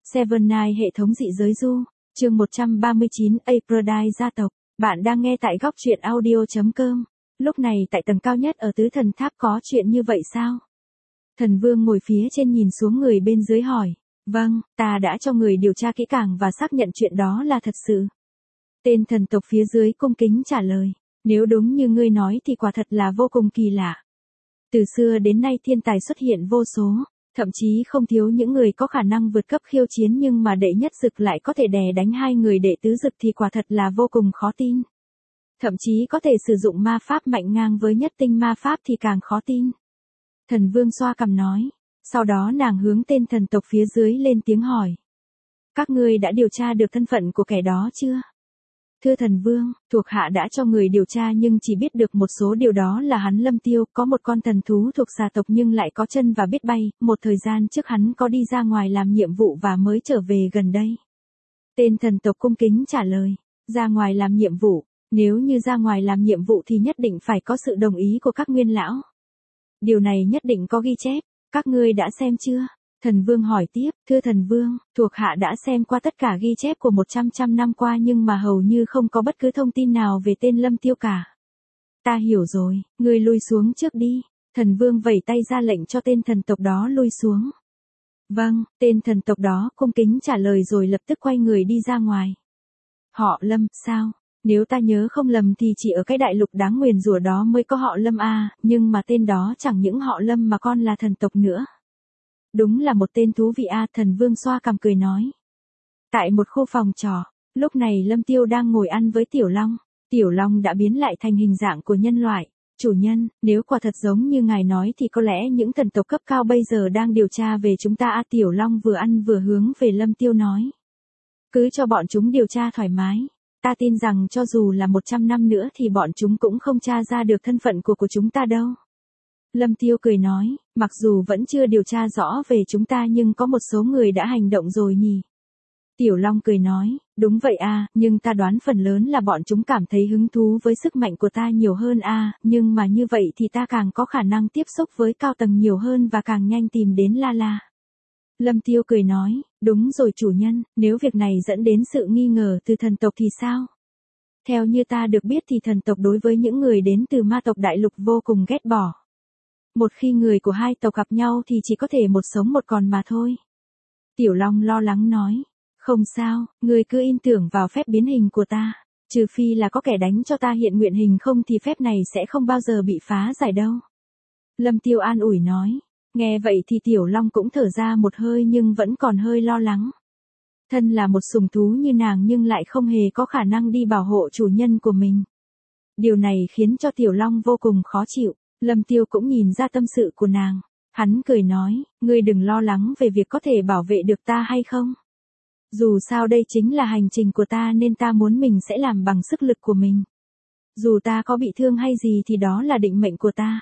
Seven Night hệ thống dị giới du, chương 139 Aphrodite gia tộc. Bạn đang nghe tại góc truyện audio.com. Lúc này tại tầng cao nhất ở tứ thần tháp có chuyện như vậy sao? Thần vương ngồi phía trên nhìn xuống người bên dưới hỏi. Vâng, ta đã cho người điều tra kỹ càng và xác nhận chuyện đó là thật sự. Tên thần tộc phía dưới cung kính trả lời. Nếu đúng như ngươi nói thì quả thật là vô cùng kỳ lạ. Từ xưa đến nay thiên tài xuất hiện vô số. Thậm chí không thiếu những người có khả năng vượt cấp khiêu chiến nhưng mà đệ nhất dực lại có thể đè đánh hai người đệ tứ dực thì quả thật là vô cùng khó tin. Thậm chí có thể sử dụng ma pháp mạnh ngang với nhất tinh ma pháp thì càng khó tin. Thần vương xoa cằm nói. Sau đó nàng hướng tên thần tộc phía dưới lên tiếng hỏi. Các ngươi đã điều tra được thân phận của kẻ đó chưa? Thưa thần vương, thuộc hạ đã cho người điều tra nhưng chỉ biết được một số điều đó là hắn Lâm Tiêu có một con thần thú thuộc xà tộc nhưng lại có chân và biết bay, một thời gian trước hắn có đi ra ngoài làm nhiệm vụ và mới trở về gần đây. Tên thần tộc cung kính trả lời, ra ngoài làm nhiệm vụ, nếu như ra ngoài làm nhiệm vụ thì nhất định phải có sự đồng ý của các nguyên lão. Điều này nhất định có ghi chép, các ngươi đã xem chưa? Thần vương hỏi tiếp, thưa thần vương, thuộc hạ đã xem qua tất cả ghi chép của 100 năm qua nhưng mà hầu như không có bất cứ thông tin nào về tên Lâm Tiêu cả. Ta hiểu rồi, ngươi lui xuống trước đi. Thần vương vẩy tay ra lệnh cho tên thần tộc đó lui xuống. Vâng, tên thần tộc đó cung kính trả lời rồi lập tức quay người đi ra ngoài. Họ Lâm, sao? Nếu ta nhớ không lầm thì chỉ ở cái đại lục đáng nguyền rủa đó mới có họ Lâm à, nhưng mà tên đó chẳng những họ Lâm mà còn là thần tộc nữa. Đúng là một tên thú vị a, thần vương xoa cằm cười nói. Tại một khu phòng trọ, lúc này Lâm Tiêu đang ngồi ăn với Tiểu Long. Tiểu Long đã biến lại thành hình dạng của nhân loại. Chủ nhân, nếu quả thật giống như ngài nói thì có lẽ những thần tộc cấp cao bây giờ đang điều tra về chúng ta a. Tiểu Long vừa ăn vừa hướng về Lâm Tiêu nói. Cứ cho bọn chúng điều tra thoải mái. Ta tin rằng cho dù là 100 năm nữa thì bọn chúng cũng không tra ra được thân phận của chúng ta đâu. Lâm Tiêu cười nói, mặc dù vẫn chưa điều tra rõ về chúng ta nhưng có một số người đã hành động rồi nhỉ. Tiểu Long cười nói, đúng vậy a, nhưng ta đoán phần lớn là bọn chúng cảm thấy hứng thú với sức mạnh của ta nhiều hơn a, nhưng mà như vậy thì ta càng có khả năng tiếp xúc với cao tầng nhiều hơn và càng nhanh tìm đến La La. Lâm Tiêu cười nói, đúng rồi chủ nhân, nếu việc này dẫn đến sự nghi ngờ từ thần tộc thì sao? Theo như ta được biết thì thần tộc đối với những người đến từ ma tộc đại lục vô cùng ghét bỏ. Một khi người của hai tộc gặp nhau thì chỉ có thể một sống một còn mà thôi. Tiểu Long lo lắng nói. Không sao, người cứ tin tưởng vào phép biến hình của ta. Trừ phi là có kẻ đánh cho ta hiện nguyện hình không thì phép này sẽ không bao giờ bị phá giải đâu. Lâm Tiêu an ủi nói. Nghe vậy thì Tiểu Long cũng thở ra một hơi nhưng vẫn còn hơi lo lắng. Thân là một sủng thú như nàng nhưng lại không hề có khả năng đi bảo hộ chủ nhân của mình. Điều này khiến cho Tiểu Long vô cùng khó chịu. Lâm Tiêu cũng nhìn ra tâm sự của nàng. Hắn cười nói, ngươi đừng lo lắng về việc có thể bảo vệ được ta hay không. Dù sao đây chính là hành trình của ta nên ta muốn mình sẽ làm bằng sức lực của mình. Dù ta có bị thương hay gì thì đó là định mệnh của ta.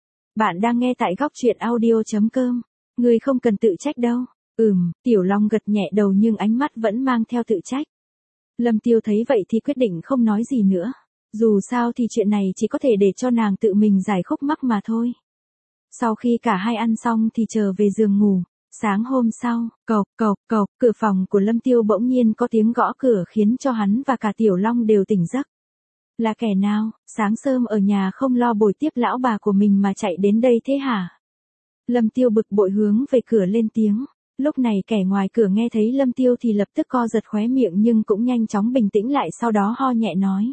Bạn đang nghe tại góc truyện audio.com. Ngươi không cần tự trách đâu. Tiểu Long gật nhẹ đầu nhưng ánh mắt vẫn mang theo tự trách. Lâm Tiêu thấy vậy thì quyết định không nói gì nữa. Dù sao thì chuyện này chỉ có thể để cho nàng tự mình giải khúc mắc mà thôi. Sau khi cả hai ăn xong thì trở về giường ngủ. Sáng hôm sau, cộc, cửa phòng của Lâm Tiêu bỗng nhiên có tiếng gõ cửa khiến cho hắn và cả Tiểu Long đều tỉnh giấc. Là kẻ nào, sáng sớm ở nhà không lo bồi tiếp lão bà của mình mà chạy đến đây thế hả? Lâm Tiêu bực bội hướng về cửa lên tiếng. Lúc này kẻ ngoài cửa nghe thấy Lâm Tiêu thì lập tức co giật khóe miệng nhưng cũng nhanh chóng bình tĩnh lại sau đó ho nhẹ nói.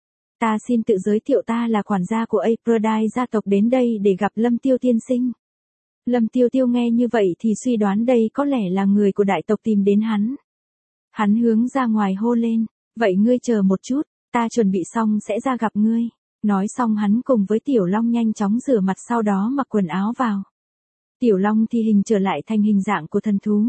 Ta xin tự giới thiệu ta là quản gia của Aphrodite gia tộc đến đây để gặp Lâm Tiêu tiên sinh. Lâm Tiêu nghe như vậy thì suy đoán đây có lẽ là người của đại tộc tìm đến hắn. Hắn hướng ra ngoài hô lên, vậy ngươi chờ một chút, ta chuẩn bị xong sẽ ra gặp ngươi. Nói xong hắn cùng với Tiểu Long nhanh chóng rửa mặt sau đó mặc quần áo vào. Tiểu Long thì hình trở lại thành hình dạng của thần thú.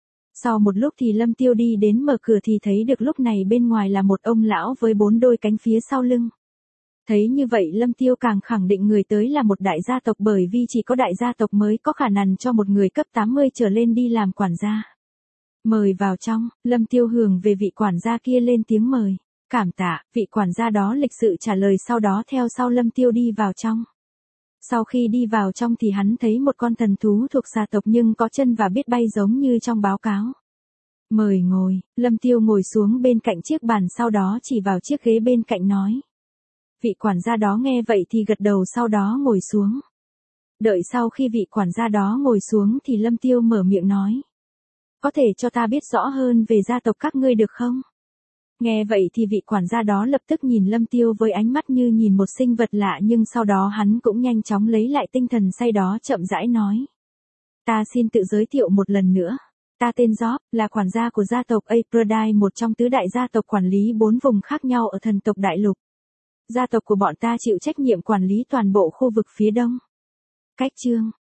Sau một lúc thì Lâm Tiêu đi đến mở cửa thì thấy được lúc này bên ngoài là một ông lão với 4 đôi cánh phía sau lưng. Thấy như vậy Lâm Tiêu càng khẳng định người tới là một đại gia tộc bởi vì chỉ có đại gia tộc mới có khả năng cho một người cấp 80 trở lên đi làm quản gia. Mời vào trong, Lâm Tiêu hướng về vị quản gia kia lên tiếng mời. Cảm tạ, vị quản gia đó lịch sự trả lời sau đó theo sau Lâm Tiêu đi vào trong. Sau khi đi vào trong thì hắn thấy một con thần thú thuộc xà tộc nhưng có chân và biết bay giống như trong báo cáo. Mời ngồi, Lâm Tiêu ngồi xuống bên cạnh chiếc bàn sau đó chỉ vào chiếc ghế bên cạnh nói. Vị quản gia đó nghe vậy thì gật đầu sau đó ngồi xuống. Đợi sau khi vị quản gia đó ngồi xuống thì Lâm Tiêu mở miệng nói. Có thể cho ta biết rõ hơn về gia tộc các ngươi được không? Nghe vậy thì vị quản gia đó lập tức nhìn Lâm Tiêu với ánh mắt như nhìn một sinh vật lạ, nhưng sau đó hắn cũng nhanh chóng lấy lại tinh thần say đó chậm rãi nói. Ta xin tự giới thiệu một lần nữa. Ta tên Job, là quản gia của gia tộc Aphrodite, một trong tứ đại gia tộc quản lý 4 vùng khác nhau ở thần tộc đại lục. Gia tộc của bọn ta chịu trách nhiệm quản lý toàn bộ khu vực phía đông. Cách chương